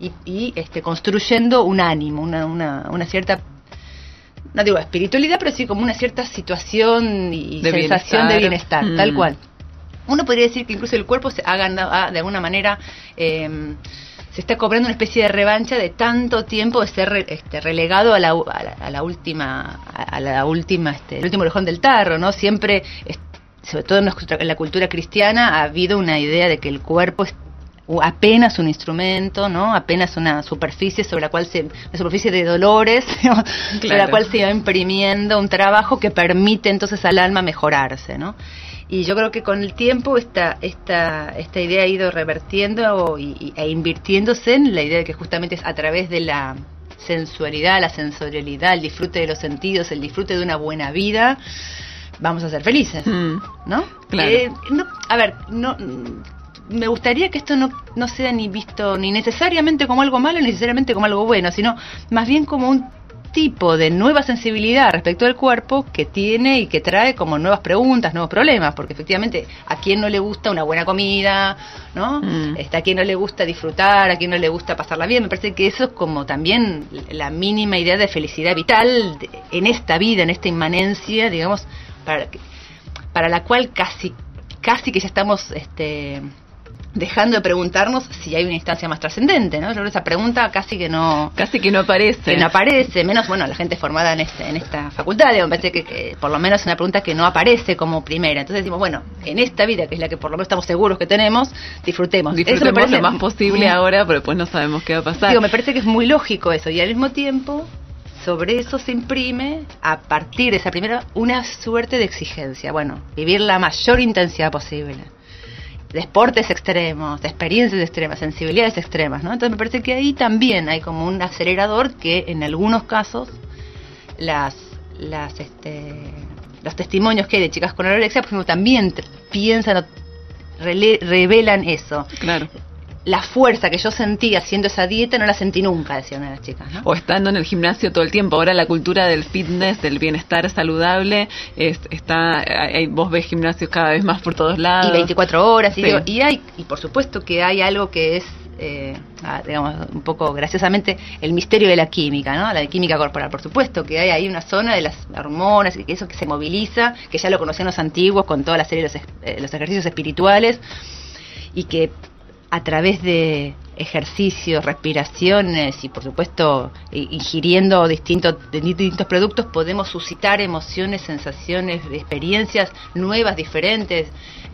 y construyendo un ánimo, una cierta, no digo espiritualidad, pero sí como una cierta situación y de sensación de bienestar, tal cual. Uno podría decir que incluso el cuerpo de alguna manera se está cobrando una especie de revancha de tanto tiempo de ser relegado a la última el último orejón del tarro, ¿no? Siempre, sobre todo en la cultura cristiana, ha habido una idea de que el cuerpo es apenas un instrumento, ¿no? Apenas una superficie sobre la cual una superficie de dolores, ¿no? Sobre la cual se va imprimiendo un trabajo que permite entonces al alma mejorarse, ¿no? Y yo creo que con el tiempo esta idea ha ido revertiendo e invirtiéndose en la idea de que justamente es a través de la sensualidad, la sensorialidad, el disfrute de los sentidos, el disfrute de una buena vida, vamos a ser felices, ¿no? Claro. Me gustaría que esto no sea ni visto ni necesariamente como algo malo, ni necesariamente como algo bueno, sino más bien como un tipo de nueva sensibilidad respecto al cuerpo que tiene y que trae como nuevas preguntas, nuevos problemas, porque efectivamente a quién no le gusta una buena comida, ¿no? A quién no le gusta disfrutar, a quién no le gusta pasarla bien. Me parece que eso es como también la mínima idea de felicidad vital en esta vida, en esta inmanencia, digamos, para la cual casi que ya estamos dejando de preguntarnos si hay una instancia más trascendente, ¿no? Yo creo que esa pregunta casi que no aparece. Que no aparece, menos, bueno, la gente formada en esta facultad, me parece que por lo menos es una pregunta que no aparece como primera. Entonces decimos, bueno, en esta vida, que es la que por lo menos estamos seguros que tenemos, disfrutemos. Eso me parece lo más posible ahora, pero después no sabemos qué va a pasar. Digo, me parece que es muy lógico eso, y al mismo tiempo sobre eso se imprime, a partir de esa primera, una suerte de exigencia. Bueno, vivir la mayor intensidad posible, de deportes extremos, de experiencias extremas, sensibilidades extremas, ¿no? Entonces me parece que ahí también hay como un acelerador que en algunos casos los testimonios que hay de chicas con anorexia, por ejemplo, también piensan, revelan eso. Claro. La fuerza que yo sentí haciendo esa dieta no la sentí nunca, decían las chicas, ¿no? O estando en el gimnasio todo el tiempo. Ahora la cultura del fitness, del bienestar saludable, vos ves gimnasios cada vez más por todos lados. Y 24 horas, sí. Y por supuesto que hay algo que es, digamos, un poco graciosamente el misterio de la química, ¿no? La química corporal, por supuesto que hay ahí una zona de las hormonas, y que eso que se moviliza, que ya lo conocían los antiguos con toda la serie de los ejercicios espirituales, y que a través de ejercicios, respiraciones y por supuesto ingiriendo distintos productos podemos suscitar emociones, sensaciones, experiencias nuevas, diferentes,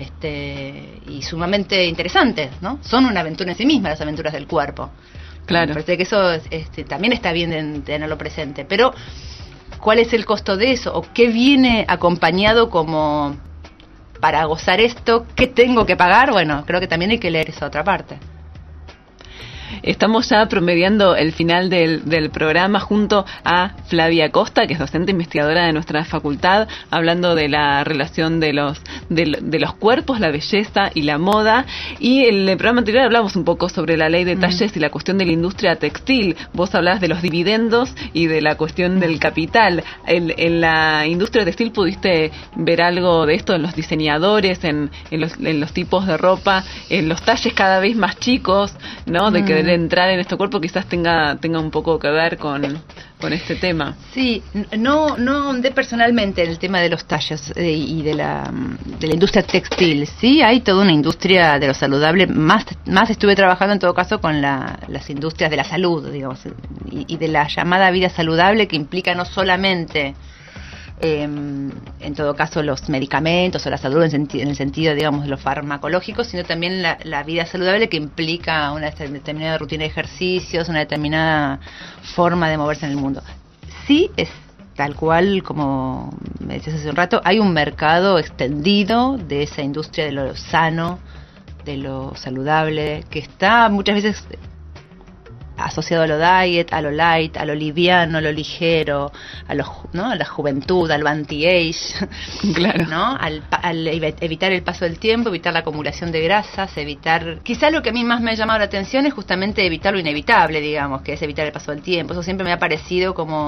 y sumamente interesantes, ¿no? Son una aventura en sí misma las aventuras del cuerpo. Claro. Me parece que eso también está bien de tenerlo presente. Pero ¿cuál es el costo de eso? ¿O qué viene acompañado como para gozar esto? ¿Qué tengo que pagar? Bueno, creo que también hay que leer esa otra parte. Estamos ya promediando el final del programa junto a Flavia Costa, que es docente investigadora de nuestra facultad, hablando de la relación de los cuerpos, la belleza y la moda. Y en el programa anterior hablamos un poco sobre la ley de talles y la cuestión de la industria textil. Vos hablabas de los dividendos y de la cuestión del capital. En la industria textil pudiste ver algo de esto en los diseñadores, en los tipos de ropa, en los talles cada vez más chicos, ¿no? De que entrar en este cuerpo quizás tenga un poco que ver con este tema. Sí, no ahondé personalmente en el tema de los tallos y de la industria textil. Sí, hay toda una industria de lo saludable. Más estuve trabajando en todo caso con las industrias de la salud, digamos, y de la llamada vida saludable, que implica no solamente en todo caso los medicamentos o la salud en el sentido, digamos, de lo farmacológico, sino también la vida saludable, que implica una determinada rutina de ejercicios, una determinada forma de moverse en el mundo. Sí, es tal cual como me decías hace un rato, hay un mercado extendido de esa industria de lo sano, de lo saludable, que está muchas veces asociado a lo diet, a lo light, a lo liviano, a lo ligero, ¿no? A la juventud, al anti-age, claro, ¿no? Al evitar el paso del tiempo, evitar la acumulación de grasas, quizá lo que a mí más me ha llamado la atención es justamente evitar lo inevitable, digamos, que es evitar el paso del tiempo. Eso siempre me ha parecido como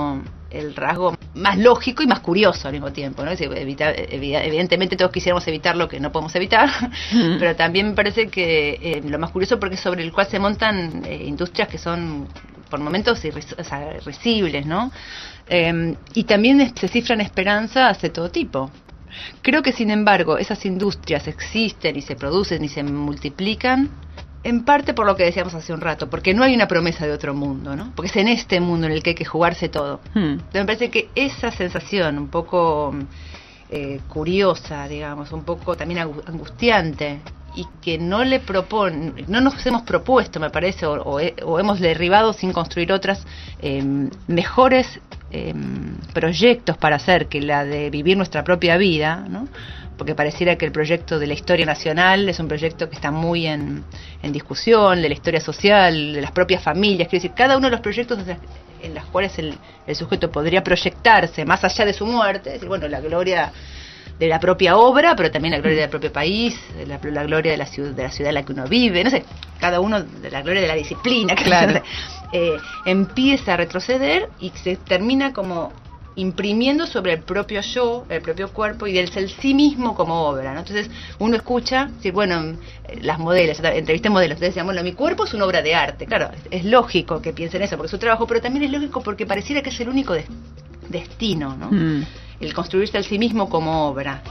el rasgo más lógico y más curioso al mismo tiempo, ¿no? Evidentemente todos quisiéramos evitar lo que no podemos evitar, pero también me parece que lo más curioso porque es sobre el cual se montan industrias que son por momentos irrisibles, ¿no? Y también se cifran esperanzas de todo tipo. Creo que, sin embargo, esas industrias existen y se producen y se multiplican en parte por lo que decíamos hace un rato, porque no hay una promesa de otro mundo, ¿no? Porque es en este mundo en el que hay que jugarse todo. Entonces me parece que esa sensación un poco curiosa, digamos, un poco también angustiante, y que no nos hemos propuesto, me parece, o hemos derribado sin construir otras mejores proyectos para hacer que la de vivir nuestra propia vida, ¿no? Porque pareciera que el proyecto de la historia nacional es un proyecto que está muy en discusión, de la historia social, de las propias familias. Quiero decir, cada uno de los proyectos en los cuales el sujeto podría proyectarse más allá de su muerte, es decir, bueno, la gloria de la propia obra, pero también la gloria del propio país, la gloria de la ciudad en la que uno vive, no sé, cada uno de la gloria de la disciplina, claro. Empieza a retroceder y se termina como imprimiendo sobre el propio yo, el propio cuerpo y el sí mismo como obra, ¿no? Entonces uno escucha, decir, bueno, las modelos, entrevisté modelos, entonces decían, bueno, mi cuerpo es una obra de arte. Claro, es lógico que piensen eso porque es su trabajo, pero también es lógico porque pareciera que es el único destino, ¿no? El construirse al sí mismo como obra.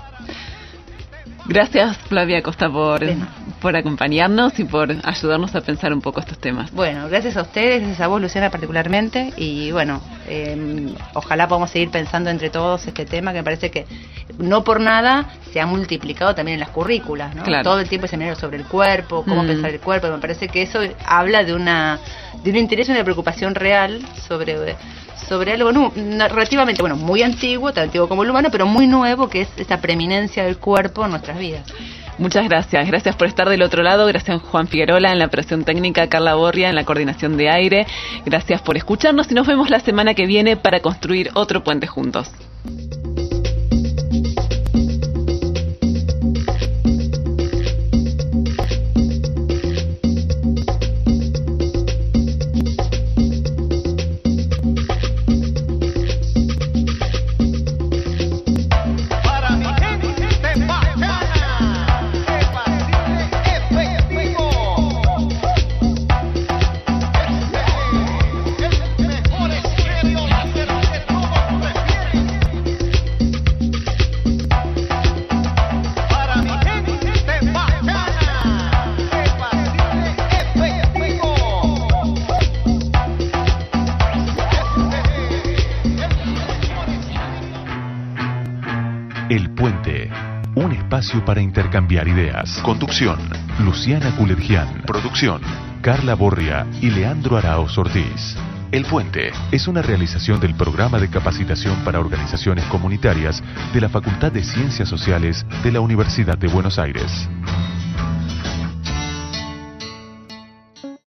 Gracias, Flavia Costa, por acompañarnos y por ayudarnos a pensar un poco estos temas. Bueno, gracias a ustedes, gracias a vos, Luciana, particularmente, y bueno, ojalá podamos seguir pensando entre todos este tema, que me parece que no por nada se ha multiplicado también en las currículas, ¿no? Claro. Todo el tiempo seminarios sobre el cuerpo, cómo pensar el cuerpo, y me parece que eso habla de un interés y una preocupación real sobre algo relativamente, muy antiguo, tan antiguo como el humano, pero muy nuevo, que es esa preeminencia del cuerpo en nuestras vidas. Muchas gracias. Gracias por estar del otro lado. Gracias Juan Figuerola en la operación técnica, Carla Borria en la coordinación de aire. Gracias por escucharnos y nos vemos la semana que viene para construir otro puente juntos. Para intercambiar ideas. Conducción, Luciana Kulergian. Producción, Carla Borria y Leandro Araoz Ortiz. El Puente es una realización del Programa de Capacitación para Organizaciones Comunitarias de la Facultad de Ciencias Sociales de la Universidad de Buenos Aires.